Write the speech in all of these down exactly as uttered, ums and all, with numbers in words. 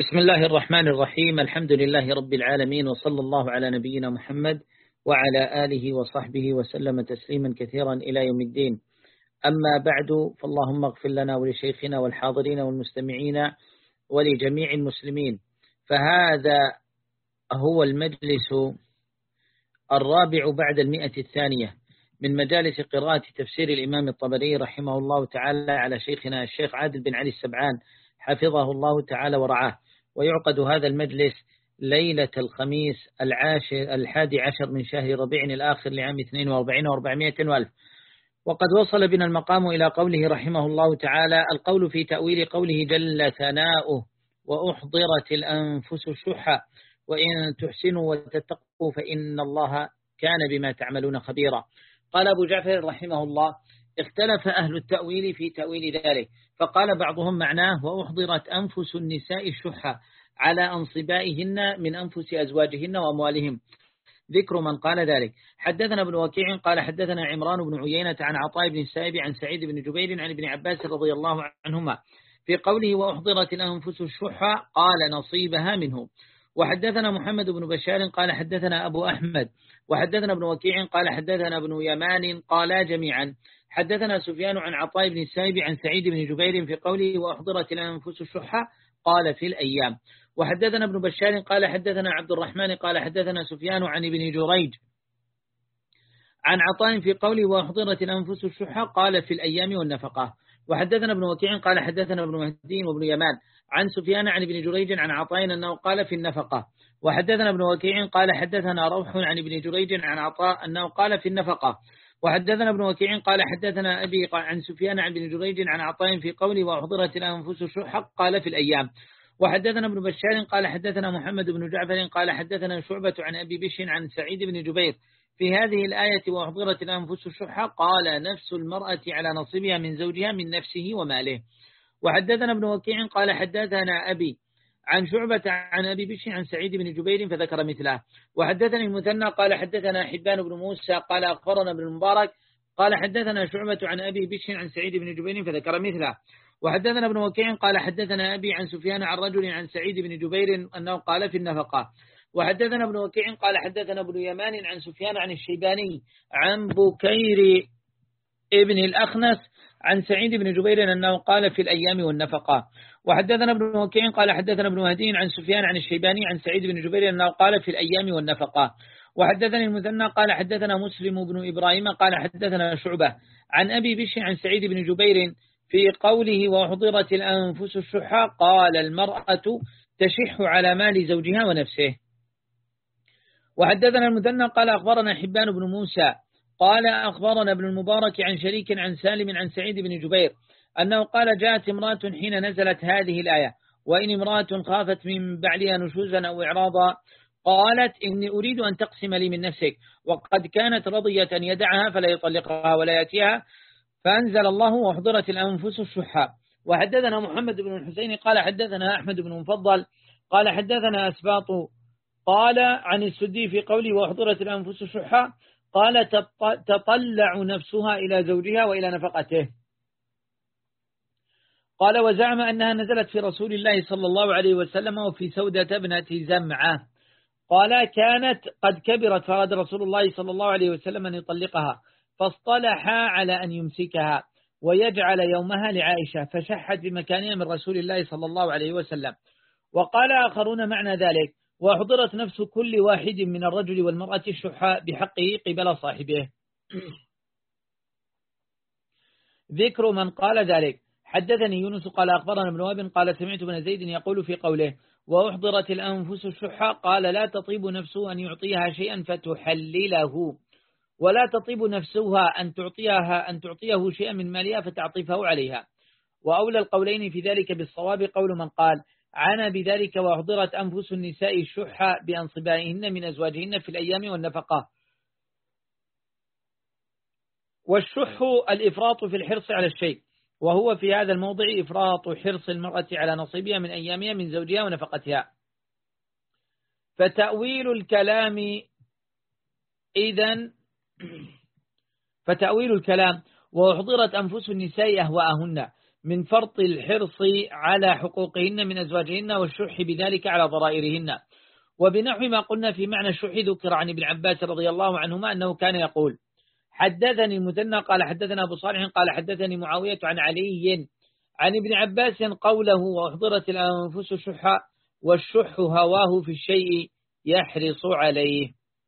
بسم الله الرحمن الرحيم. الحمد لله رب العالمين، وصلى الله على نبينا محمد وعلى آله وصحبه وسلم تسليما كثيرا إلى يوم الدين. أما بعد، فاللهم اغفر لنا ولشيخنا والحاضرين والمستمعين ولجميع المسلمين. فهذا هو المجلس الرابع بعد المئة الثانية من مجالس قراءة تفسير الإمام الطبري رحمه الله تعالى على شيخنا الشيخ عادل بن علي السبعان حفظه الله تعالى ورعاه. ويعقد هذا المجلس ليلة الخميس العاشر الحادي عشر من شهر ربيع الآخر لعام اثنين وأربعين وأربعمائة وألف. وقد وصل بنا المقام إلى قوله رحمه الله تعالى: القول في تأويل قوله جل ثناؤه: وأحضرت الأنفس الشح وإن تحسنوا وتتقوا فإن الله كان بما تعملون خبيرا. قال أبو جعفر رحمه الله: اختلف أهل التأويل في تأويل ذلك، فقال بعضهم معناه: وأحضرت أنفس النساء الشح على أنصبائهن من أنفس أزواجهن وأموالهم. ذكر من قال ذلك. حدثنا ابن وكيع قال حدثنا عمران بن عيينة عن عطاء بن السائب عن سعيد بن جبير عن ابن عباس رضي الله عنهما في قوله وأحضرت الأنفس الشح قال نصيبها منه. وحدثنا محمد بن بشار قال حدثنا أبو أحمد وحدثنا ابن وكيع قال حدثنا ابن يمان قالا جميعا حدثنا سفيان عن عطاء بن السائب عن سعيد بن جبير في قوله وأحضرت الأنفس الشح قال في الأيام. وحدثنا ابن بشار قال حدثنا عبد الرحمن قال حدثنا سفيان عن ابن جريج عن عطاء في قوله وأحضرت الأنفس الشح قال في الأيام والنفقة. وحدثنا ابن وكيع قال حدثنا ابن مهدي وابن يمان عن سفيان عن ابن جريج عن عطاء أنه قال في النفقة. وحدثنا ابن وكيع قال حدثنا روح عن ابن جريج عن عطاء أنه قال في النفقة. وحدثنا ابن وكيع قال حدثنا أبي عن سفيان عن ابن جريج عن عطاء في قوله وأحضرت الأنفس الشح قال في الأيام. وحدثنا ابن بشار قال حدثنا محمد بن جعفر قال حدثنا شعبة عن أبي بشر عن سعيد بن جبير في هذه الآية وأحضرت الأنفس الشح قال نفس المرأة على نصيبها من زوجها من نفسه وماله. وحدثنا ابن وكيع قال حدثنا أبي عن شعبة عن أبي بشر عن سعيد بن جبير فذكر مثله. وحدثني المثنى قال حدثنا حبان بن موسى قال أخبرنا ابن المبارك قال حدثنا شعبة عن أبي بشر عن سعيد بن جبير فذكر مثله. وحدثنا ابن وكيع قال حدثنا أبي عن سفيان عن رجل عن سعيد بن جبير أنه قال في النفقة. وحدثنا ابن وكيع قال حدثنا ابن يمان عن سفيان عن الشيباني عن بكير ابن الأخنس عن سعيد بن جبير أنه قال في الأيام والنفقة. وحدثنا ابن وكيع قال حدثنا ابن مهدي عن سفيان عن الشيباني عن سعيد بن جبير أنه قال في الأيام والنفقة. وحدثني المثنى قال حدثنا مسلم بن إبراهيم قال حدثنا شعبة عن أبي بشر عن سعيد بن جبير في قوله وحضرت الأنفس الشح قال المرأة تشح على مال زوجها ونفسه. وحدثنا المثنى قال أخبرنا حبان بن موسى قال أخبرنا ابن المبارك عن شريك عن سالم عن سعيد بن جبير أنه قال جاءت امرأة حين نزلت هذه الآية وإن امرأة خافت من بعلها نشوزا أو إعراضا قالت إني أريد أن تقسم لي من نفسك وقد كانت رضية يدعها فلا يطلقها ولا يأتيها فأنزل الله وأحضرت الأنفس الشح. وحدثنا محمد بن الحسين قال حدثنا أحمد بن مفضل قال حدثنا أسباط قال عن السدي في قوله وأحضرت الأنفس الشح قال تطلع نفسها إلى زوجها وإلى نفقته. قال وزعم أنها نزلت في رسول الله صلى الله عليه وسلم وفي سودة ابنة زمعة قال كانت قد كبرت فأراد رسول الله صلى الله عليه وسلم أن يطلقها فاصطلحا على أن يمسكها ويجعل يومها لعائشة فشحت بمكانها من رسول الله صلى الله عليه وسلم. وقال آخرون معنى ذلك وأحضرت نفس كل واحد من الرجل والمرأة الشح بحقه قبل صاحبه. ذكر من قال ذلك. حدثني يونس قال أخبرنا ابن وهب قال سمعت بن زيد يقول في قوله وأحضرت الأنفس الشح قال لا تطيب نفسه أن يعطيها شيئا فتحلله ولا تطيب نفسها أن تعطيها أن تعطيه شيئا من مالها فتعطفه عليها. وأولى القولين في ذلك بالصواب قول من قال عنا بذلك وأحضرت أنفس النساء الشح بأنصبائهن من أزواجهن في الأيام والنفقة. والشح الإفراط في الحرص على الشيء وهو في هذا الموضع إفراط حرص المرأة على نصيبها من أيامها من زوجها ونفقتها. فتأويل الكلام إذن فتأويل الكلام وأحضرت أنفس النساء أهواءهن من فرط الحرص على حقوقهن من أزواجهن والشح بذلك على ضرائرهن. وبنحو ما قلنا في معنى الشح ذكر عن ابن عباس رضي الله عنهما أنه كان يقول: حدثني المثنى قال حدثنا أبو صالح قال حدثني معاوية عن علي عن ابن عباس قوله: وأحضرت الأنفس شحا والشح هواه في الشيء يحرص عليه.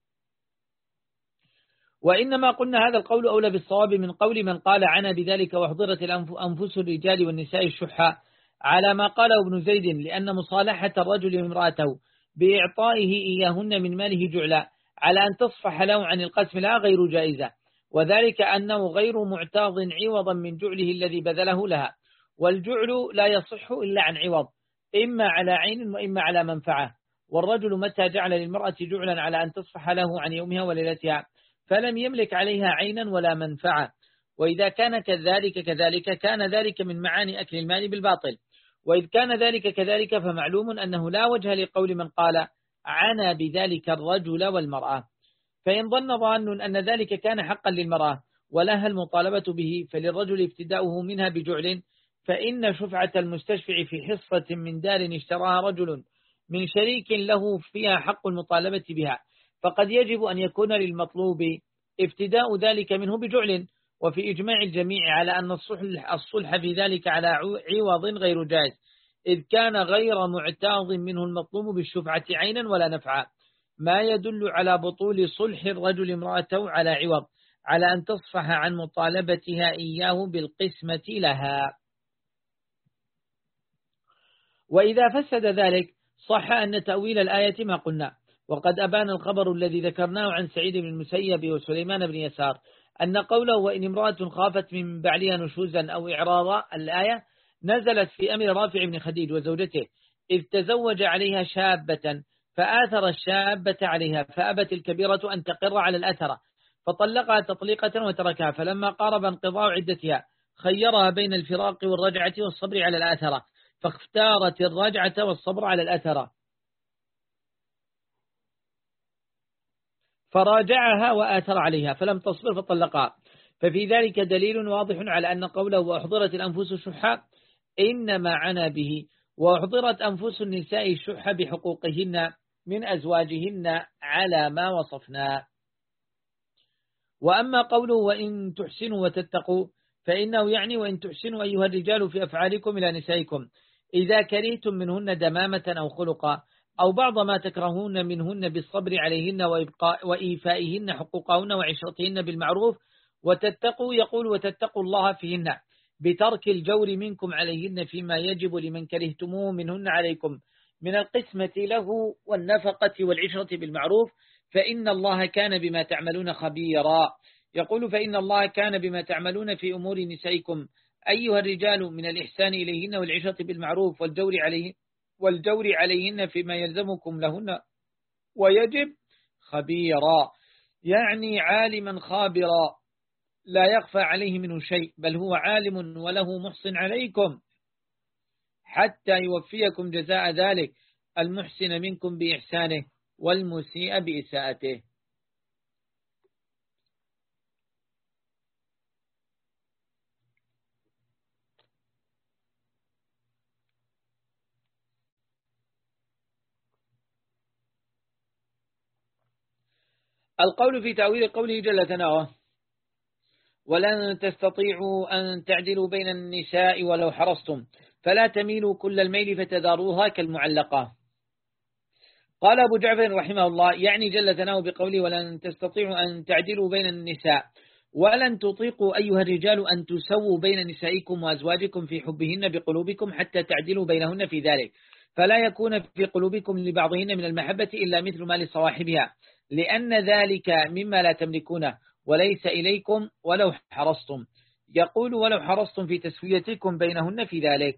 وإنما قلنا هذا القول أولى بالصواب من قول من قال عنا بذلك وأحضرت الأنفس الرجال والنساء الشحا، على ما قاله ابن زيد، لأن مصالحة الرجل امرأته بإعطائه إياهن من ماله جعلا على أن تصفح له عن القسم لا غير جائزة، وذلك أنه غير معتاض عوضا من جعله الذي بذله لها، والجعل لا يصح إلا عن عوض، إما على عين وإما على منفعة. والرجل متى جعل للمرأة جعلا على أن تصفح له عن يومها وليلتها فلم يملك عليها عينا ولا منفعة، وإذا كان كذلك كذلك كان ذلك من معاني أكل المال بالباطل. وإذ كان ذلك كذلك فمعلوم أنه لا وجه لقول من قال عنا بذلك الرجل والمرأة. فإن ظن ظان أن ذلك كان حقا للمرأة ولها المطالبة به فللرجل ابتداؤه منها بجعل، فإن شفعة المستشفع في حصة من دار اشتراها رجل من شريك له فيها حق المطالبة بها، فقد يجب أن يكون للمطلوب ابتداء ذلك منه بجعل. وفي إجماع الجميع على أن الصلح, الصلح في ذلك على عوض غير جائز، إذ كان غير معتاض منه المطلوب بالشفعة عينا ولا نفعا، ما يدل على بطول صلح الرجل امرأته على عوض على أن تصفح عن مطالبتها إياه بالقسمة لها. وإذا فسد ذلك صح أن تأويل الآية ما قلنا. وقد أبان الخبر الذي ذكرناه عن سعيد بن المسيب وسليمان بن يسار أن قوله: وإن امرأة خافت من بعلها نشوزا أو إعراضا، الآية نزلت في أمر رافع بن خديج وزوجته، إذ تزوج عليها شابة فآثر الشابة عليها فأبت الكبيرة أن تقر على الأثرة فطلقها تطليقة وتركها، فلما قارب انقضاء عدتها خيرها بين الفراق والرجعة والصبر على الأثرة، فاختارت الرجعة والصبر على الأثرة فراجعها وآثر عليها فلم تصبر فطلقها. ففي ذلك دليل واضح على أن قوله وأحضرت الأنفس شحا إنما عنا به وأحضرت أنفس النساء الشح بحقوقهن من أزواجهن على ما وصفنا. وأما قوله وإن تحسنوا وتتقوا فإنه يعني وإن تحسنوا أيها الرجال في أفعالكم إلى نسائكم إذا كرهتم منهن دمامة أو خلقا أو بعض ما تكرهون منهن بالصبر عليهن وإبقاء وإيفائهن حقوقهن وعشرتهن بالمعروف، وتتقوا يقول وتتقوا الله فيهن بترك الجور منكم عليهن فيما يجب لمن كرهتموه منهن عليكم من القسمة له والنفقة والعشرة بالمعروف، فإن الله كان بما تعملون خبيرا. يقول فإن الله كان بما تعملون في أمور نسائكم أيها الرجال من الإحسان إليهن والعشرة بالمعروف والجور عليهن والجور عليهن فيما يلزمكم لهن ويجب خبيرا، يعني عالما خابرا لا يخفى عليه منه شيء، بل هو عالم وله محسن عليكم حتى يوفيكم جزاء ذلك المحسن منكم بإحسانه والمسيء بإساءته. القول في تأويل قوله جل ثناؤه ولن تستطيعوا أن تعدلوا بين النساء ولو حرصتم فلا تميلوا كل الميل فتذروها كالمعلقة. قال أبو جعفر رحمه الله يعني جل ثناؤه بقوله ولن تستطيعوا أن تعدلوا بين النساء ولن تطيقوا أيها الرجال أن تسووا بين نسائكم وأزواجكم في حبهن بقلوبكم حتى تعدلوا بينهن في ذلك، فلا يكون في قلوبكم لبعضهن من المحبة إلا مثل ما لصواحبها، لأن ذلك مما لا تملكونه وليس إليكم ولو حرصتم. يقول ولو حرصتم في تسويتكم بينهن في ذلك.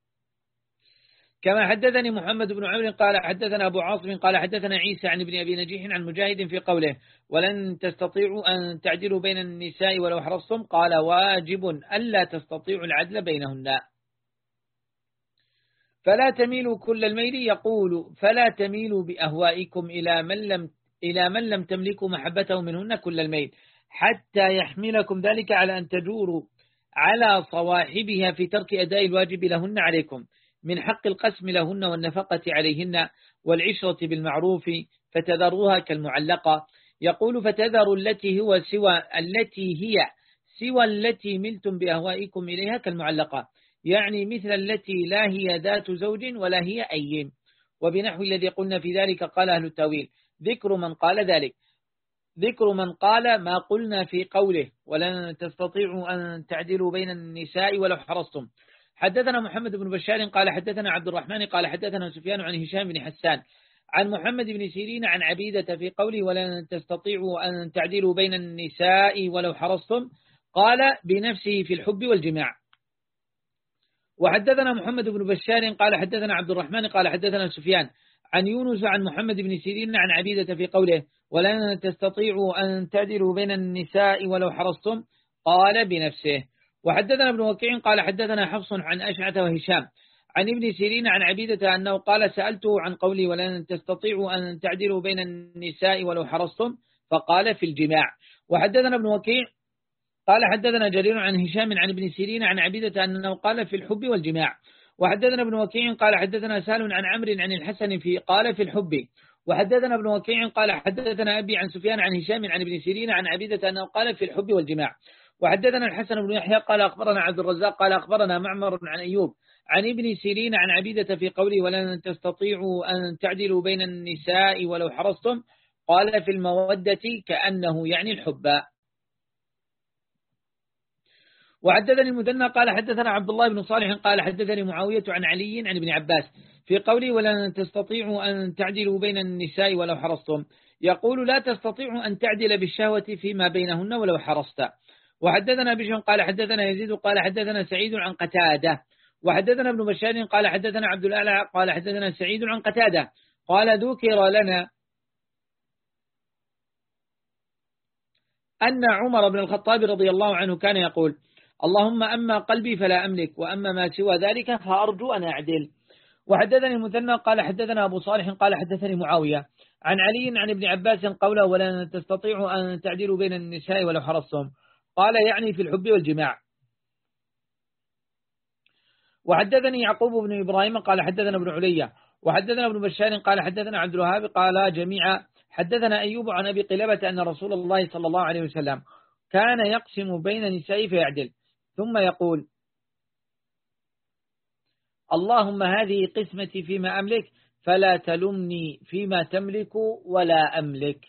كما حدثني محمد بن عمرو قال حدثنا أبو عاصم قال حدثنا عيسى عن ابن أبي نجيح عن مجاهد في قوله ولن تستطيعوا أن تعدلوا بين النساء ولو حرصتم، قال واجب ألا تستطيعوا العدل بينهن. فلا تميلوا كل الميل، يقول فلا تميلوا بأهوائكم إلى من لم إلى من لم تملكوا محبته منهن كل الميل، حتى يحملكم ذلك على أن تجوروا على صواحبها في ترك أداء الواجب لهن عليكم من حق القسم لهن والنفقة عليهن والعشرة بالمعروف فتذروها كالمعلقة. يقول فتذر التي هو سوى التي هي سوى التي ملتم بأهوائكم إليها كالمعلقة، يعني مثل التي لا هي ذات زوج ولا هي أيم. وبنحو الذي قلنا في ذلك قال أهل التأويل ذكر من قال ذلك ذكر من قال ما قلنا في قوله ولن تستطيعوا أن تعدلوا بين النساء ولو حرصتم. حدثنا محمد بن بشار قال حدثنا عبد الرحمن قال حدثنا سفيان عن هشام بن حسان عن محمد بن سيرين عن عبيدة في قوله ولن تستطيعوا أن تعدلوا بين النساء ولو حرصتم قال بنفسه في الحب والجماع. وحدثنا محمد بن بشار قال حدثنا عبد الرحمن قال حدثنا سفيان عن يونس عن محمد بن سيرين عن عبيدة في قوله ولن تستطيعوا أن تعدلوا بين النساء ولو حرصتم قال بنفسه. وحدثنا ابن وكيع قال حدثنا حفص عن أشعث وهشام عن ابن سيرين عن عبيدة أنه قال سألته عن قولي ولن تستطيعوا أن تعدلوا بين النساء ولو حرصتم فقال في الجماع. وحدثنا ابن وكيع قال حدثنا جرير عن هشام عن ابن سيرين عن عبيدة أنه قال في الحب والجماع. وحدثنا ابن وكيع قال حدثنا سهل عن عمرو عن الحسن في قال في الحب. وحدثنا ابن وكيع قال حدثنا أبي عن سفيان عن هشام عن ابن سيرين عن عبيدة أنه قال في الحب والجماع. وحدثنا الحسن بن يحيى قال أخبرنا عبد الرزاق قال أخبرنا معمر عن أيوب عن ابن سيرين عن عبيدة في قوله ولن تستطيعوا أن تعدلوا بين النساء ولو حرصتم قال في المودة كأنه يعني الحب. وحدثني المثنى قال حدثنا عبد الله بن صالح قال حدثني معاوية عن علي عن ابن عباس في قوله ولن تستطيعوا أن تعدلوا بين النساء ولو حرصتم يقول لا تستطيع أن تعدل بالشهوة فيما بينهن ولو حرصت. وحدثنا بشر قال حدثنا يزيد قال حدثنا سعيد عن قتادة. وحدثنا ابن بشار قال حدثنا عبد الأعلى قال حدثنا سعيد عن قتادة قال ذكر لنا أن عمر بن الخطاب رضي الله عنه كان يقول اللهم أما قلبي فلا أملك وأما ما سوى ذلك فأرجو أن أعدل. وحدثني المثنى قال حدثنا أبو صالح قال حدثني معاوية عن علي عن ابن عباس قوله ولن تستطيعوا أن تعدلوا بين النساء ولو حرصتم قال يعني في الحب والجماع. وحدثني يعقوب بن إبراهيم قال حدثنا ابن عليا وحدثنا ابن بشار قال حدثنا عبد الوهاب قال جميعا حدثنا أيوب عن أبي قلابة أن رسول الله صلى الله عليه وسلم كان يقسم بين نسائه فيعدل ثم يقول اللهم هذه قسمتي فيما أملك فلا تلمني فيما تملك ولا أملك.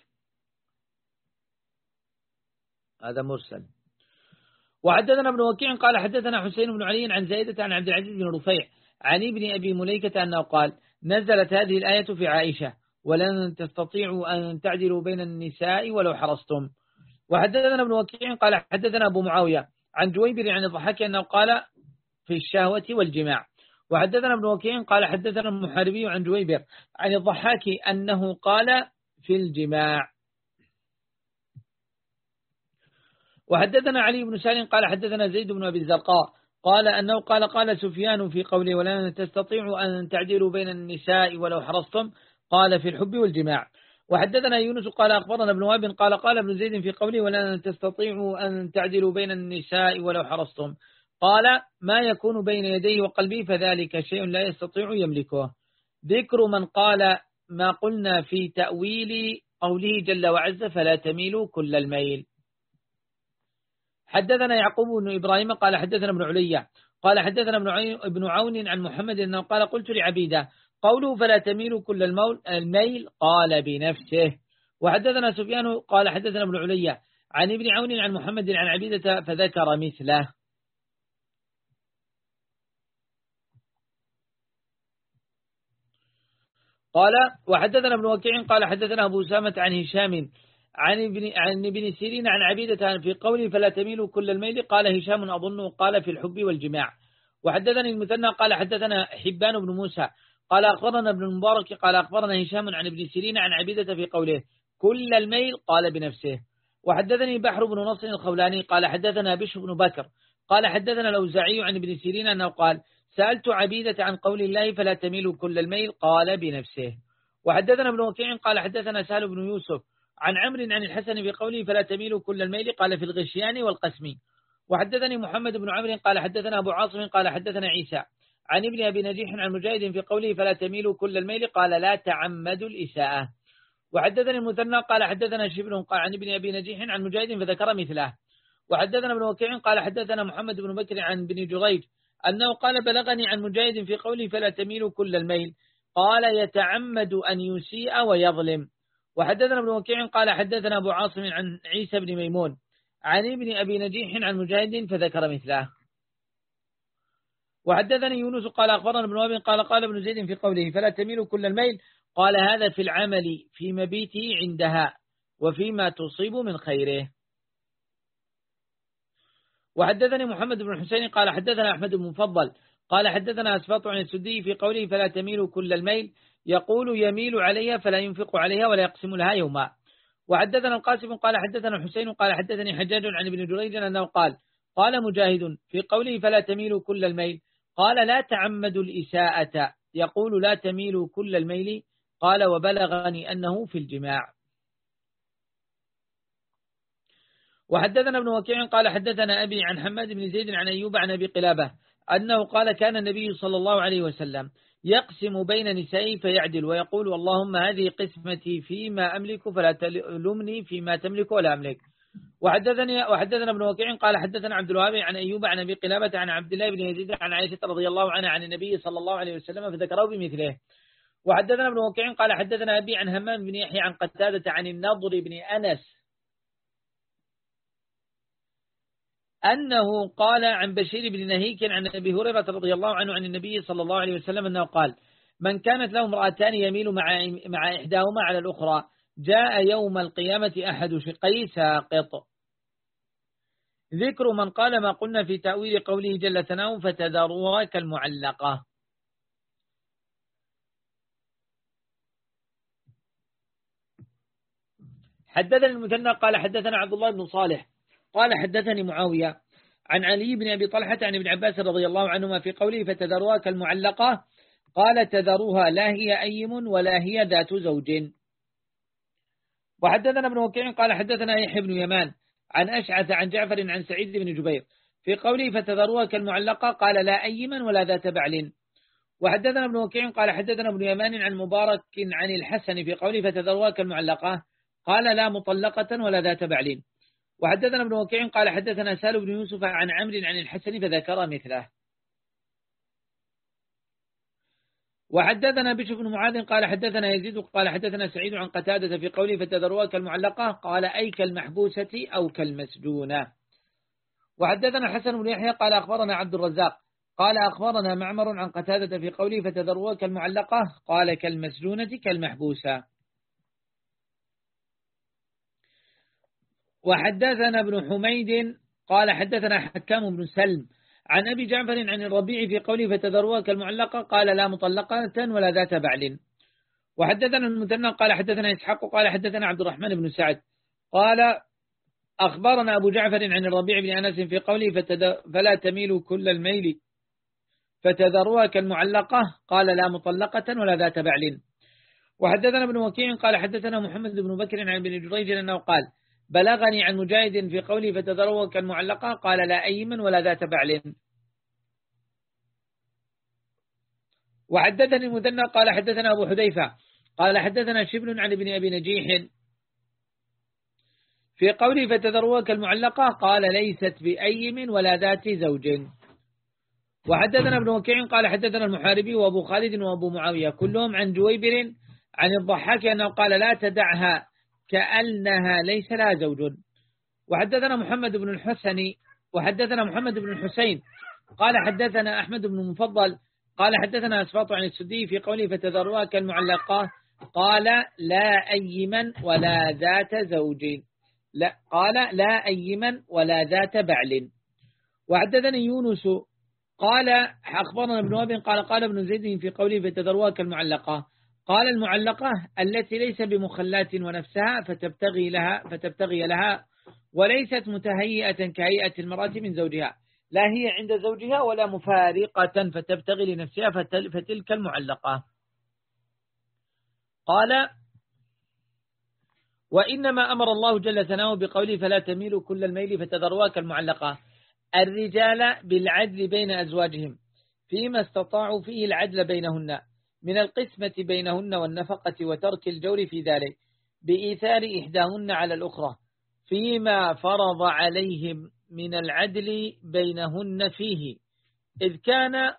هذا مرسل. وحدثنا ابن وكيع قال حدثنا حسين بن علي عن زيدة عن عبد العزيز بن رفيع عن ابن أبي مليكة أنه قال نزلت هذه الآية في عائشة ولن تستطيعوا أن تعدلوا بين النساء ولو حرصتم. وحدثنا ابن وكيع قال حدثنا أبو معاوية عن جويبر عن الضحاك أنه قال في الشهوة والجماع. وحدثنا ابن وكيع قال حدثنا المحاربي عن جويبر عن الضحاك أنه قال في الجماع. وحدثنا علي بن سالم قال حدثنا زيد بن أبي الزرقاء قال أنه قال قال سفيان في قوله ولن تستطيعوا أن تعدلوا بين النساء ولو حرصتم قال في الحب والجماع. وحدثنا يونس قال أخبرنا ابن وهب قال قال ابن زيد في قوله ولن تستطيعوا أن تعدلوا بين النساء ولو حرصتم قال ما يكون بين يديه وقلبه فذلك شيء لا يستطيع يملكه. ذكر من قال ما قلنا في تأويل قوله جل وعز فلا تميلوا كل الميل. حدثنا يعقوب بن إبراهيم قال حدثنا ابن عليا قال حدثنا ابن عون عن محمد أنه قال قلت لعبيدة قوله فلا تميلوا كل الميل قال بنفسه. وحدثنا سفيان قال حدثنا ابن عليا عن ابن عون عن محمد عن عبيدة فذكر مثله. قال وحدثنا ابن وكيع قال حدثنا أبو أسامة عن هشام عن ابن عن ابن سيرين عن عبيدة في قوله فلا تميلوا كل الميل قال هشام أظنه قال في الحب والجماع. وحدثني المثنى قال حدثنا حبان بن موسى قال أخبرنا ابن المبارك قال أخبرنا هشام عن ابن سيرين عن عبيدة في قوله كل الميل قال بنفسه. وحدثني بحر بن نصر الخولاني قال حدثنا بشر بن بكر قال حدثنا الأوزاعي عن ابن سيرين أنه قال سألت عبيدة عن قول الله فلا تميلوا كل الميل قال بنفسه. وحدثنا ابن وكيع قال حدثنا سهل بن يوسف عن عمرو عن الحسن بقوله فلا تميلوا كل الميل قال في الغشيان والقسم. وحدثني محمد بن عمرو قال حدثنا أبو عاصم قال حدثنا عيسى عن ابن أبي نجيح عن مجاهد في قوله فلا تميلوا كل الميل قال لا تعمدوا الإساءة. وحدثني المثنى قال حدثنا شبل قال عن ابن أبي نجيح عن مجاهد فذكر مثله. وحدثنا ابن وكيع قال حدثنا محمد بن بكر عن بن جريج أنه قال بلغني عن مجاهد في قوله فلا تميلوا كل الميل قال يتعمد أن يسيء ويظلم. وحدثنا ابن وكيع قال حدثنا أبو عاصم عن عيسى بن ميمون عن ابن أبي نجيح عن مجاهد فذكر مثله. وحدثني يونس قال أخبرنا ابن وهب قال قال ابن زيد في قوله فلا تميلوا كل الميل قال هذا في العمل في مبيته عندها وفيما تصيب من خيره. وحدثني محمد بن حسين قال حدثنا أحمد بن مفضل قال حدثنا أسباط عن السدي في قوله فلا تميلوا كل الميل يقول يميل عليها فلا ينفق عليها ولا يقسم لها يوما. وحدثنا القاسم قال حدثنا حسين قال حدثني حجاج عن ابن جريج أنه قال قال مجاهد في قوله فلا تميلوا كل الميل قال لا تعمدوا الإساءة يقول لا تميلوا كل الميل قال وبلغني أنه في الجماع. وحدثنا ابن وكيع قال حدثنا أبي عن حماد بن زيد عن أيوب عن أبي قلابة أنه قال كان النبي صلى الله عليه وسلم يقسم بين نسائه فيعدل ويقول اللهم هذه قسمتي فيما أملك فلا تلمني فيما تملك ولا أملك. وحدثني وحدثنا ابن وكيع قال حدثنا عبد الوهاب عن أيوب عن أبي قلابة عن عبد الله بن يزيد عن عائشة رضي الله عنها عن النبي صلى الله عليه وسلم فذكره بمثله. وحدثنا ابن وكيع قال حدثنا أبي عن همام بن يحيى عن قتادة عن النضر بن أنس أنه قال عن بشير بن نهيك عن أبي هريرة رضي الله عنه عن النبي صلى الله عليه وسلم أنه قال من كانت له امرأتان يميل مع مع إحداهما على الأخرى جاء يوم القيامة أحد شقي ساقط. ذكر من قال ما قلنا في تأويل قوله جل ثناؤه فتذروها كالمعلقة. حدثنا المثنى قال حدثنا عبد الله بن صالح قال حدثني معاوية عن علي بن أبي طلحة عن ابن عباس رضي الله عنهما في قوله فتذروها كالمعلقة قال تذروها لا هي أيم ولا هي ذات زوج. وحدثنا ابن وكيع قال حدثنا يحيى بن يمان عن أشعث عن جعفر عن سعيد بن جبير في قوله فتذروها كالمعلقة قال لا أيما ولا ذات بعل. وحدثنا ابن وكيع قال حدثنا ابن يمان عن مبارك عن الحسن في قوله فتذروها كالمعلقة قال لا مطلقة ولا ذات بعل. وحدثنا ابن وكيع قال حدثنا سال بن يوسف عن عمرو عن الحسن فذكر مثله. وحدثنا بشر بن معاذ قال حدثنا يزيد قال حدثنا سعيد عن قتادة في قوله فتذروها كالمعلقة قال أي كالمحبوسة أو كالمسجونة. وحدثنا حسن بن يحيى قال أخبرنا عبد الرزاق قال أخبرنا معمر عن قتادة في قوله فتذروها كالمعلقة قال كالمسجونة كالمحبوسة. وحدثنا ابن حميد قال حدثنا حكام بن سلم عن أبي جعفر عن الربيع في قوله فتذروها كالمعلقة قال لا مطلقة ولا ذات بعل. وحدثنا المثنى قال حدثنا إسحاق قال حدثنا عبد الرحمن بن سعد قال أخبرنا أبو جعفر عن الربيع بن أنس في قوله فلا تميلوا كل الميل فتذروها كالمعلقة قال لا مطلقة ولا ذات بعل. وحدثنا ابن وكيع قال حدثنا محمد بن بكر عن ابن جريج أنه قال بلغني عن مجاهد في قوله فتذروها كالمعلقة قال لا أيمن ولا ذات بعل. وحدثني المثنى قال حدثنا أبو حذيفة قال حدثنا شبل عن ابن أبي نجيح في قوله فتذروها كالمعلقة قال ليست بأيم ولا ذات زوج. وحدثنا ابن وكيع قال حدثنا المحاربي وأبو خالد وأبو معاوية كلهم عن جويبر عن الضحاك أنه قال لا تدعها كأنها ليس لها زوج. وحدثنا محمد بن الحسن وحدثنا محمد بن الحسين قال حدثنا أحمد بن المفضل قال حدثنا أسباط عن السدي في قوله فتذروها كالمعلقة قال لا أيمن ولا ذات زوج لا قال لا أيمن ولا ذات بعل. وحدثني يونس قال أخبرنا ابن وهب قال قال ابن زيد في قوله فتذروها كالمعلقة قال المعلقة التي ليس بمخلات ونفسها فتبتغي لها فتبتغي لها وليست متهيئة كهيئة المرأة من زوجها لا هي عند زوجها ولا مفارقة فتبتغي لنفسها فتلك المعلقة. قال وإنما أمر الله جل ثناؤه بقوله فلا تميلوا كل الميل فتذروها كالمعلقة الرجال بالعدل بين أزواجهم فيما استطاعوا فيه العدل بينهن من القسمة بينهن والنفقة وترك الجور في ذلك بإيثار إحداهن على الأخرى فيما فرض عليهم من العدل بينهن فيه إذ كان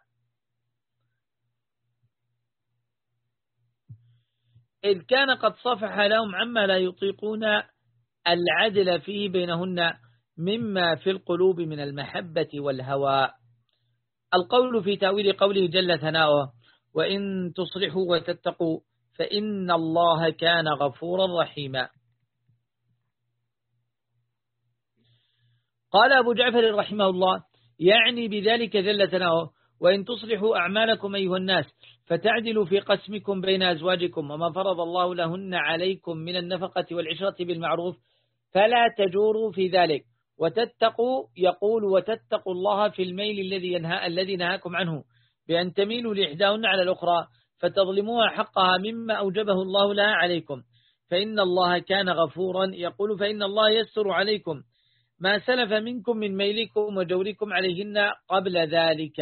إذ كان قد صفح لهم عما لا يطيقون العدل فيه بينهن مما في القلوب من المحبة والهوى. القول في تأويل قوله جل ثناؤه وإن تصلحوا وتتقوا فإن الله كان غفورا رحيما. قال أبو جعفر رحمه الله يعني بذلك جل ثناؤه وإن تصلحوا أعمالكم أيها الناس فتعدلوا في قسمكم بين أزواجكم وما فرض الله لهن عليكم من النفقة والعشرة بالمعروف فلا تجوروا في ذلك وتتقوا يقول وتتقوا الله في الميل الذي ينهى الذي نهاكم عنه بأن تميلوا لإحداهن على الأخرى فتظلموها حقها مما أوجبه الله لها عليكم فإن الله كان غفورا يقول فإن الله يستر عليكم ما سلف منكم من ميلكم وجوركم عليهن قبل ذلك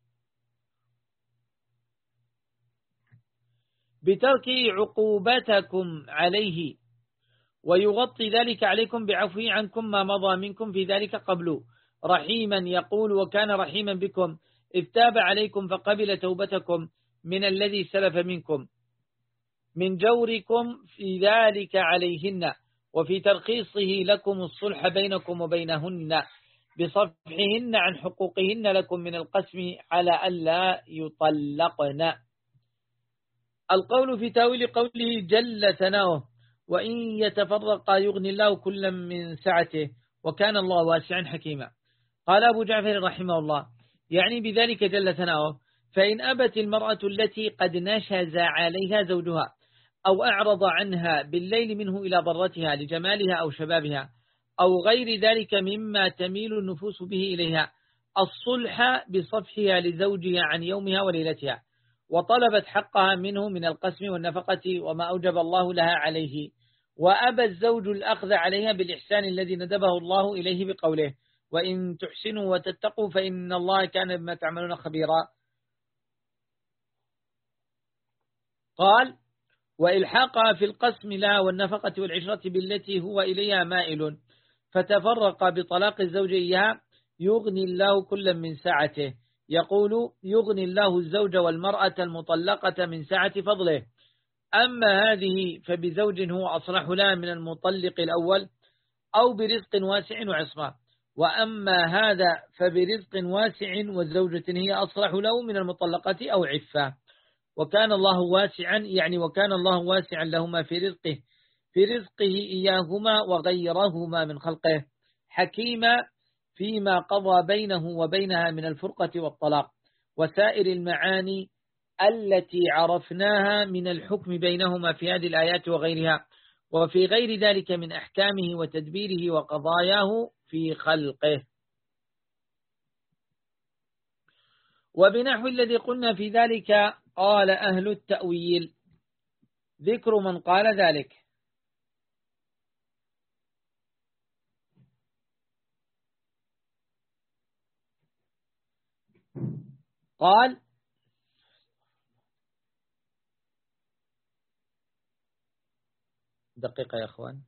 بترك عقوبتكم عليه ويغطي ذلك عليكم بعفوه عنكم ما مضى منكم في ذلك قبل رحيما يقول وكان رحيما بكم إذ تاب عليكم فقبل توبتكم من الذي سلف منكم من جوركم في ذلك عليهن وفي ترخيصه لكم الصلح بينكم وبينهن بصفحهن عن حقوقهن لكم من القسم على ألا يطلقن. القول في تاويل قوله جل ثناؤه وإن يتفرقا يغني الله كلا من سعته وكان الله واسعا حكيما. قال أبو جعفر رحمه الله يعني بذلك جل ثناؤه فإن أبت المرأة التي قد نشز عليها زوجها أو أعرض عنها بالليل منه إلى ضرتها لجمالها أو شبابها أو غير ذلك مما تميل النفوس به إليها الصلح بصفحها لزوجها عن يومها وليلتها وطلبت حقها منه من القسم والنفقة وما أوجب الله لها عليه وأبى الزوج الأخذ عليها بالإحسان الذي ندبه الله إليه بقوله وإن تحسنوا وتتقوا فإن الله كان بما تعملون خبيرا. قال وإلحاقها في القسم لها والنفقة والعشرة بالتي هو إليها مائل فتفرق بطلاق الزوج إياها يغني الله كلا من سعته يقول يغني الله الزوج والمرأة المطلقة من سعة فضله أما هذه فبزوج هو أصلح لها من المطلق الأول أو برزق واسع وعصمة وأما هذا فبرزق واسع وزوجة هي أصلح له من المطلقة أو عفة وكان الله واسعا يعني وكان الله واسعا لهما في رزقه في رزقه إياهما وغيرهما من خلقه حكيما فيما قضى بينه وبينها من الفرقة والطلاق وسائر المعاني التي عرفناها من الحكم بينهما في هذه الآيات وغيرها وفي غير ذلك من أحكامه وتدبيره وقضاياه في خلقه. وبنحو الذي قلنا في ذلك قال أهل التأويل ذكر من قال ذلك. قال دقيقة يا أخوان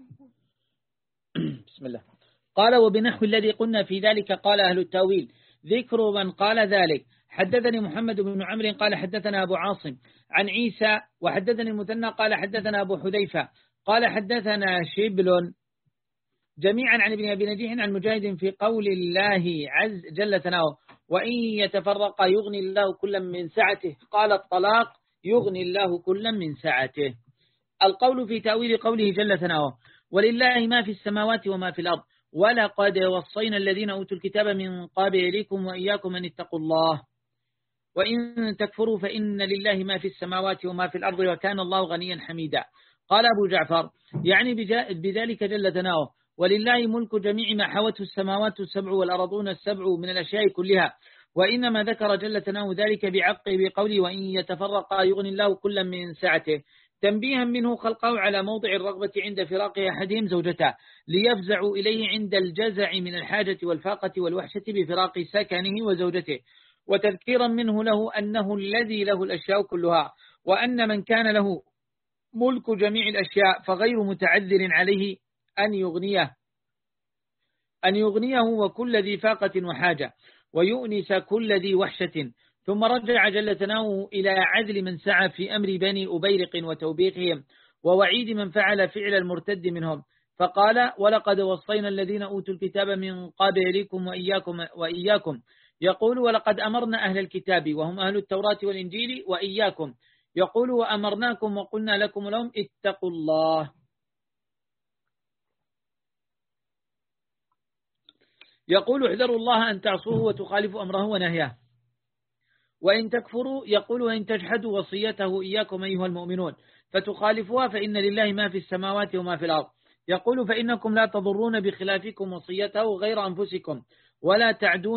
بسم الله. قال وبنحو الذي قلنا في ذلك قال أهل التاويل ذكر من قال ذلك. حدثني محمد بن عمرو قال حدثنا أبو عاصم عن عيسى وحدثني المثنى قال حدثنا أبو حذيفة قال حدثنا شبل جميعا عن ابن أبي نجيح عن مجاهد في قول الله عز جل ثناؤه وإن يتفرق يغني الله كلا من سعته. قال الطلاق يغني الله كلا من سعته. القول في تأويل قوله جل ثناؤه ولله ما في السماوات وما في الأرض ولقد وصينا الذين أوتوا الكتاب من قبلكم وإياكم أن اتقوا الله وإن تكفروا فإن لله ما في السماوات وما في الأرض وكان الله غنيا حميدا. قال أبو جعفر يعني بذلك جل ثناؤه ولله ملك جميع ما حوته السماوات السبع والأرضون السبع من الأشياء كلها وإنما ذكر جل ثناؤه ذلك بعقه بقوله وإن يتفرق يغني الله كلا من سعته تنبيها منه خلقه على موضع الرغبة عند فراق أحدهم زوجته ليفزعوا إليه عند الجزع من الحاجة والفاقة والوحشة بفراق سكنه وزوجته وتذكيرا منه له أنه الذي له الأشياء كلها وأن من كان له ملك جميع الأشياء فغير متعذر عليه أن يغنيه أن يغنيه وكل ذي فاقة وحاجة ويؤنس كل ذي وحشة. ثم رجع جل ثناؤه إلى عدل من سعى في أمر بني أبيرق وتوبيخهم ووعيد من فعل فعل المرتد منهم فقال ولقد وصينا الذين أوتوا الكتاب من قبلكم وإياكم, وإياكم يقول ولقد أمرنا أهل الكتاب وهم أهل التوراة والإنجيل وإياكم يقول وأمرناكم وقلنا لكم لهم اتقوا الله. يقول احذروا الله أن تعصوه وتخالفوا أمره ونهيه. وإن تكفروا يقول وإن تجحدوا وصيته إياكم أيها المؤمنون فتخالفوها فإن لله ما في السماوات وما في الأرض. يقول فإنكم لا تضرون بخلافكم وصيته غير أنفسكم ولا تعدون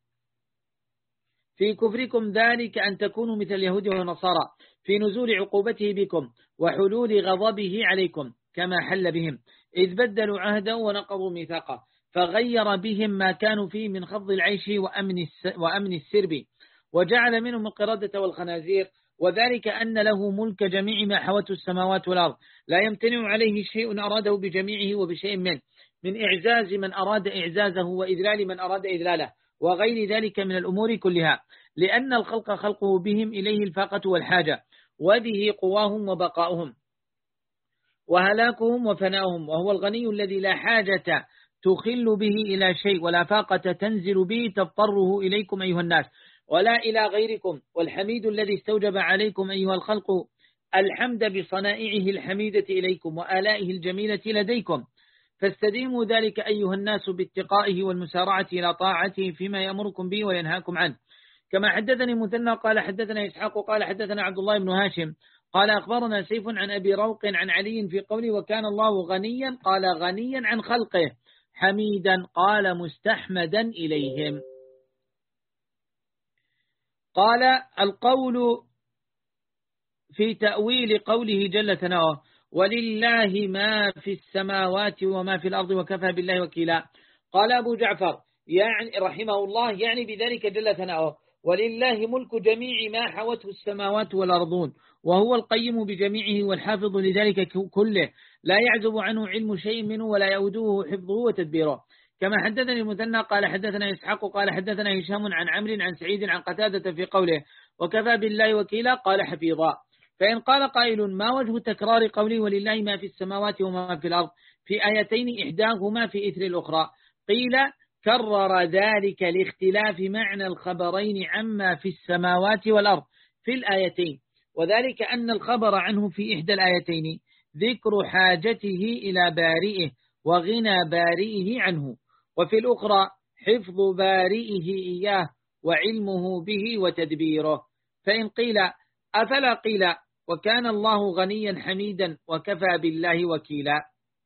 في كفركم ذلك أن تكونوا مثل اليهود والنصارى في نزول عقوبته بكم وحلول غضبه عليكم كما حل بهم إذ بدلوا عهدا ونقضوا ميثاقه فغير بهم ما كانوا فيه من خفض العيش وأمن, وأمن السرب وجعل منهم القردة والخنازير وذلك أن له ملك جميع ما حوته السماوات والأرض لا يمتنع عليه شيء أراده بجميعه وبشيء منه من إعزاز من أراد إعزازه وإذلال من أراد إذلاله وغير ذلك من الأمور كلها لأن الخلق خلقه بهم إليه الفاقة والحاجة وبه قواهم وبقاؤهم وهلاكهم وفناؤهم وهو الغني الذي لا حاجة تخل به إلى شيء ولا فاقة تنزل به تضطره إليكم أيها الناس ولا إلى غيركم والحميد الذي استوجب عليكم أيها الخلق الحمد بصنائعه الحميدة إليكم وآلائه الجميلة لديكم فاستديموا ذلك أيها الناس باتقائه والمسارعة إلى طاعته فيما يأمركم به وينهاكم عنه. كما حدثني مثنى قال حدثنا إسحاق قال حدثنا عبد الله بن هاشم قال أخبرنا سيف عن أبي روق عن علي في قوله وكان الله غنيا قال غنيا عن خلقه حميدا قال مستحمدا إليهم. قال القول في تأويل قوله جل ثناؤه ولله ما في السماوات وما في الأرض وكفى بالله وكيلا. قال أبو جعفر يعني رحمه الله يعني بذلك جل ثناؤه ولله ملك جميع ما حوته السماوات والأرضون وهو القيم بجميعه والحافظ لذلك كله لا يعزب عنه علم شيء منه ولا يؤوده حفظه وتدبيره. كما حدثني المثنى قال حدثنا إسحاق قال حدثنا هشام عن عمرو عن سعيد عن قتادة في قوله وكفى بالله وكيلا قال حفيظا. فإن قال قائل ما وجه تكرار قوله ولله ما في السماوات وما في الأرض في آيتين إحداهما في إثر الأخرى قيل كرر ذلك لاختلاف معنى الخبرين عما في السماوات والأرض في الآيتين وذلك أن الخبر عنه في إحدى الآيتين ذكر حاجته إلى بارئه وغنى بارئه عنه وفي الأخرى حفظ بارئه إياه وعلمه به وتدبيره. فإن قيل أفلا قيل وكان الله غنيا حميدا وكفى بالله وكيلا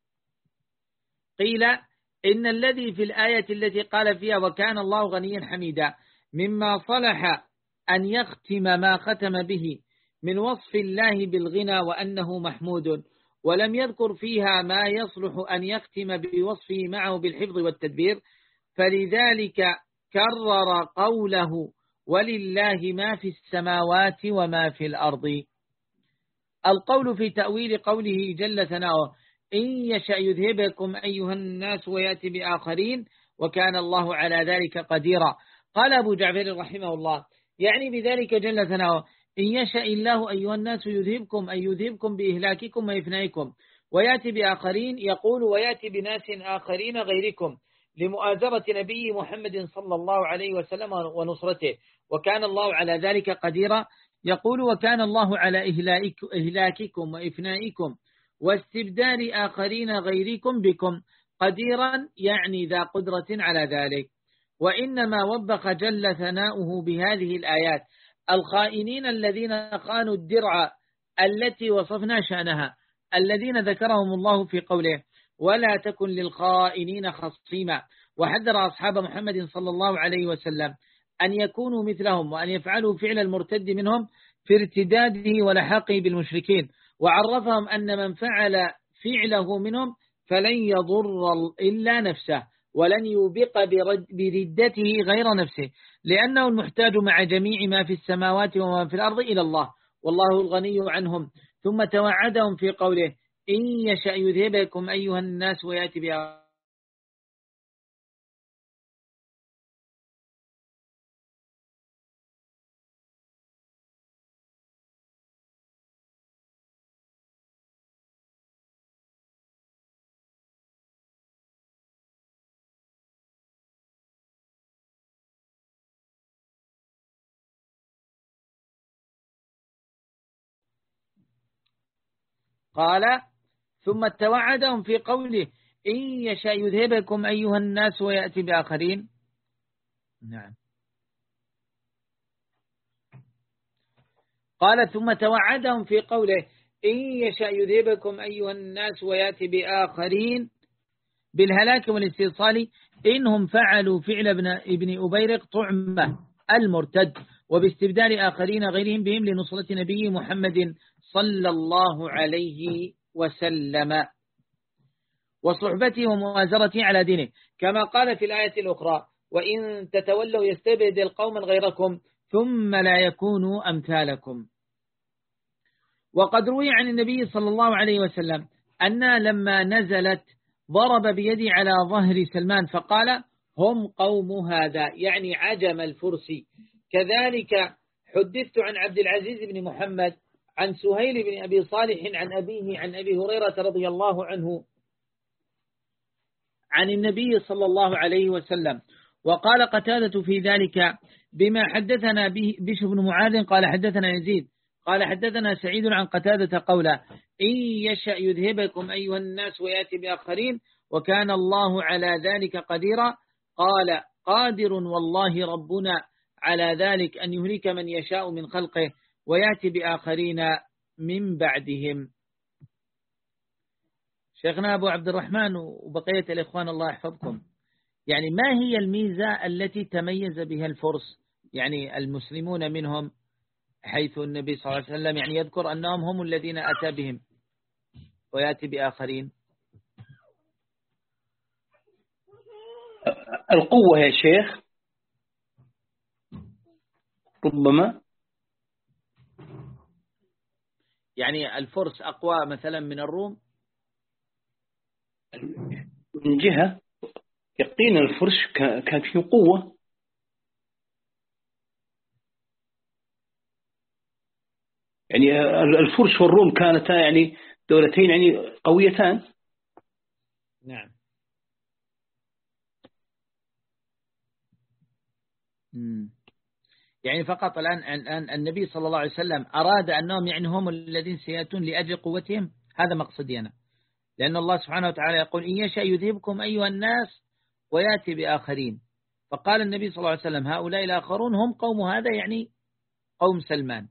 قيل إن الذي في الآية التي قال فيها وكان الله غنيا حميدا مما صلح أن يختم ما ختم به من وصف الله بالغنى وأنه محمود ولم يذكر فيها ما يصلح أن يختم بوصفه معه بالحفظ والتدبير فلذلك كرر قوله ولله ما في السماوات وما في الأرض. القول في تأويل قوله جل ثناؤه إن يشاء يذهبكم أيها الناس ويأتي بآخرين وكان الله على ذلك قديرا. قال أبو جعفر رحمه الله يعني بذلك جل ثناؤه إن يشاء الله أيها الناس يذهبكم أي يذهبكم بإهلاككم وإفنائكم ويأتي بآخرين، يقول ويأتي بناس آخرين غيركم لمؤازرة نبي محمد صلى الله عليه وسلم ونصرته وكان الله على ذلك قديرا. يقول وكان الله على إهلاككم وإفنائكم واستبدال آخرين غيركم بكم قديرا، يعني ذا قدرة على ذلك. وإنما وبخ جل ثناؤه بهذه الآيات الخائنين الذين خانوا الدرع التي وصفنا شأنها الذين ذكرهم الله في قوله ولا تكن للخائنين خصيما، وحذر أصحاب محمد صلى الله عليه وسلم أن يكونوا مثلهم وأن يفعلوا فعل المرتد منهم في ارتداده ولحاقه بالمشركين، وعرفهم أن من فعل فعله منهم فلن يضر إلا نفسه ولن يوبق بردته غير نفسه، لأنه المحتاج مع جميع ما في السماوات وما في الأرض إلى الله والله الغني عنهم. ثم توعدهم في قوله إن يشاء يذهبكم أيها الناس ويأتي بها قال ثم توعدهم في قوله إن يشاء يذهبكم أيها الناس ويأتي بآخرين. نعم. قال ثم توعدهم في قوله إن يشاء يذهبكم أيها الناس ويأتي بآخرين بالهلاك والاستئصال إنهم فعلوا فعل ابن, ابن أبيرق طعمة المرتد وباستبدال آخرين غيرهم بهم لنصرة نبي محمد صلى الله عليه وسلم وصحبته ومؤازرته على دينه، كما قال في الآية الأخرى وإن تتولوا يستبدل قوما غيركم ثم لا يكونوا أمثالكم. وقد روي عن النبي صلى الله عليه وسلم أن لما نزلت ضرب بيدي على ظهر سلمان فقال هم قوم هذا، يعني عجم الفرسي. كذلك حدثت عن عبد العزيز بن محمد عن سهيل بن أبي صالح عن أبيه عن أبي هريرة رضي الله عنه عن النبي صلى الله عليه وسلم. وقال قتادة في ذلك بما حدثنا به بشر بن معاذ قال حدثنا يزيد قال حدثنا سعيد عن قتادة قولا إن يشاء يذهبكم أيها الناس ويأتي بآخرين وكان الله على ذلك قديرا. قال قادر والله ربنا على ذلك أن يهلك من يشاء من خلقه ويأتي بآخرين من بعدهم. شيخنا أبو عبد الرحمن وبقية الإخوان الله يحفظكم، يعني ما هي الميزة التي تميز بها الفرس يعني المسلمون منهم، حيث النبي صلى الله عليه وسلم يعني يذكر أنهم هم الذين أتى بهم ويأتي بآخرين؟ القوة يا شيخ ربما، يعني الفرس أقوى مثلا من الروم من جهة يقينا الفرس كان فيه قوة، يعني الفرس والروم كانتا يعني دولتين يعني قويتان. نعم. مم. يعني فقط الآن الآن النبي صلى الله عليه وسلم أراد أنهم يعني هم الذين سيأتون لأجل قوتهم، هذا مقصدي أنا، لأن الله سبحانه وتعالى يقول إن يشاء يذهبكم أيها الناس ويأتي بآخرين، فقال النبي صلى الله عليه وسلم هؤلاء الآخرون هم قوم هذا يعني قوم سلمان،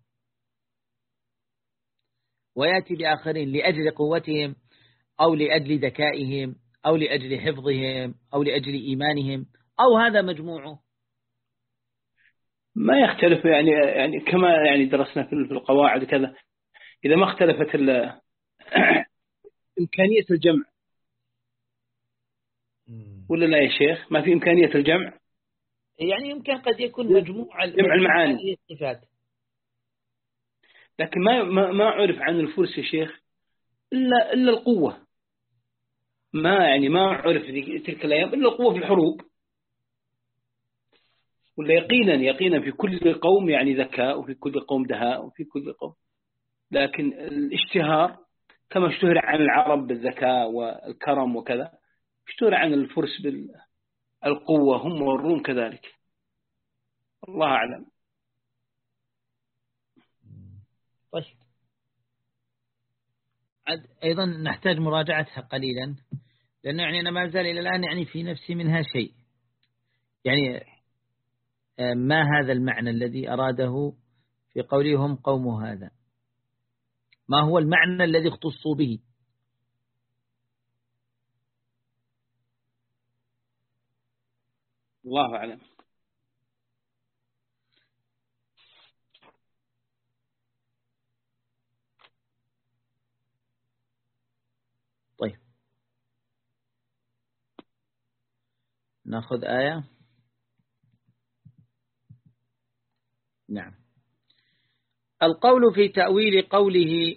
ويأتي بآخرين لأجل قوتهم أو لأجل ذكائهم أو لأجل حفظهم أو لأجل إيمانهم أو هذا مجموعه. ما يختلف يعني يعني كما يعني درسنا في القواعد كذا، إذا ما اختلفت إمكانية الجمع ولا لا يا شيخ؟ ما في إمكانية الجمع، يعني يمكن قد يكون مجموع جمع المعاني، الصفات، لكن ما ما ما عرف عن الفرس يا شيخ إلا إلا القوة. ما يعني ما عرف تلك الأيام إلا القوة في الحروب، ولا يقينا يقينا في كل قوم يعني ذكاء، وفي كل قوم دهاء، وفي كل قوم، لكن الاشتهار كما اشتهر عن العرب بالذكاء والكرم وكذا، اشتهر عن الفرس بالقوة هم والروم كذلك. الله أعلم. طيب أيضا نحتاج مراجعتها قليلا، لأنه يعني أنا ما زال إلى الآن يعني في نفسي منها شيء، يعني ما هذا المعنى الذي أراده في قولهم قوم هذا، ما هو المعنى الذي اختصوا به؟ الله أعلم. طيب نأخذ آية. نعم. القول في تأويل قوله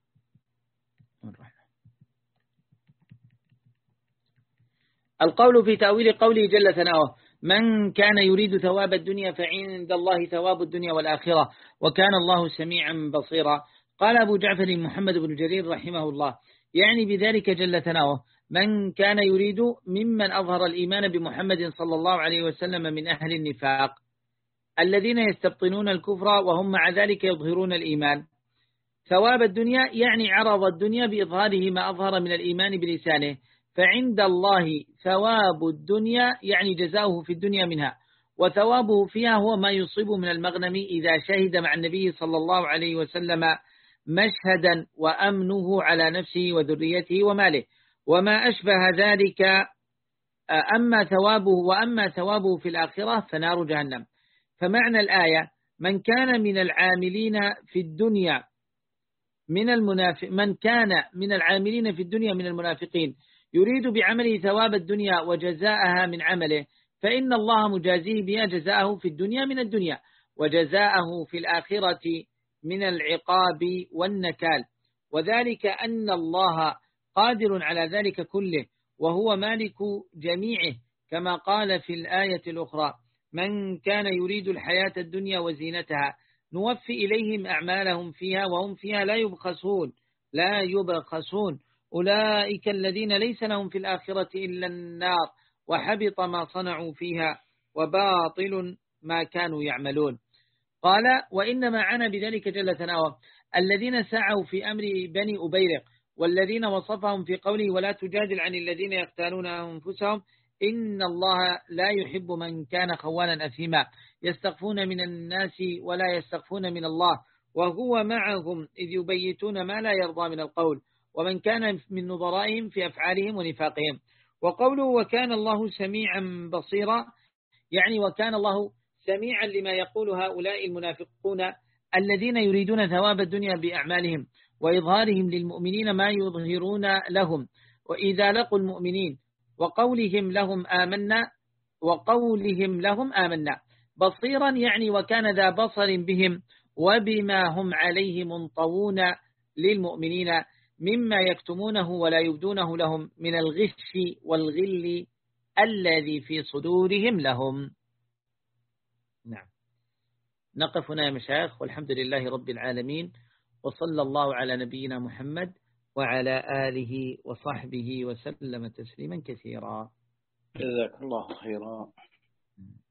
القول في تأويل قوله جل ثناؤه: من كان يريد ثواب الدنيا فعند الله ثواب الدنيا والآخرة وكان الله سميعا بصيرا. قال أبو جعفر محمد بن جرير رحمه الله: يعني بذلك جل ثناؤه من كان يريد ممن أظهر الإيمان بمحمد صلى الله عليه وسلم من أهل النفاق الذين يستبطنون الكفر وهم مع ذلك يظهرون الإيمان. ثواب الدنيا يعني عرض الدنيا بإظهاره ما أظهر من الإيمان بلسانه، فعند الله ثواب الدنيا يعني جزاؤه في الدنيا منها، وثوابه فيها هو ما يصيب من المغنم إذا شهد مع النبي صلى الله عليه وسلم مشهدا وأمنه على نفسه وذريته وماله وما أشبه ذلك. أما ثوابه وأما ثوابه في الآخرة فنار جهنم. فمعنى الآية: من كان من العاملين في الدنيا من المنافق من كان من العاملين في الدنيا من المنافقين يريد بعمله ثواب الدنيا وجزاءها من عمله، فإن الله مجازيه بها جزاءه في الدنيا من الدنيا وجزاءه في الآخرة من العقاب والنكال، وذلك أن الله قادر على ذلك كله وهو مالك جميعه، كما قال في الآية الأخرى: من كان يريد الحياة الدنيا وزينتها نوفي إليهم أعمالهم فيها وهم فيها لا يبخسون لا يبخسون أولئك الذين ليس لهم في الآخرة إلا النار وحبط ما صنعوا فيها وباطل ما كانوا يعملون. قال: وإنما عنا بذلك جل ثناؤه الذين سعوا في أمر بني أبيرق، والذين وصفهم في قوله: ولا تجادل عن الذين يختالون أنفسهم إن الله لا يحب من كان خوانا أثيما يستخفون من الناس ولا يستخفون من الله وهو معهم إذ يبيتون ما لا يرضى من القول، ومن كان من نظرائهم في أفعالهم ونفاقهم. وقوله: وكان الله سميعا بصيرا، يعني وكان الله سميعا لما يقول هؤلاء المنافقون الذين يريدون ثواب الدنيا بأعمالهم وإظهارهم للمؤمنين ما يظهرون لهم وإذا لقوا المؤمنين وقولهم لهم آمنا وقولهم لهم آمنا بصيرا، يعني وكان ذا بصر بهم وبما هم عليه منطوون للمؤمنين مما يكتمونه ولا يبدونه لهم من الغش والغل الذي في صدورهم لهم. نعم. نقف هنا يا مشايخ، والحمد لله رب العالمين، وصلى الله على نبينا محمد وعلى آله وصحبه وسلم تسليما كثيرا. جزاك الله خيرا.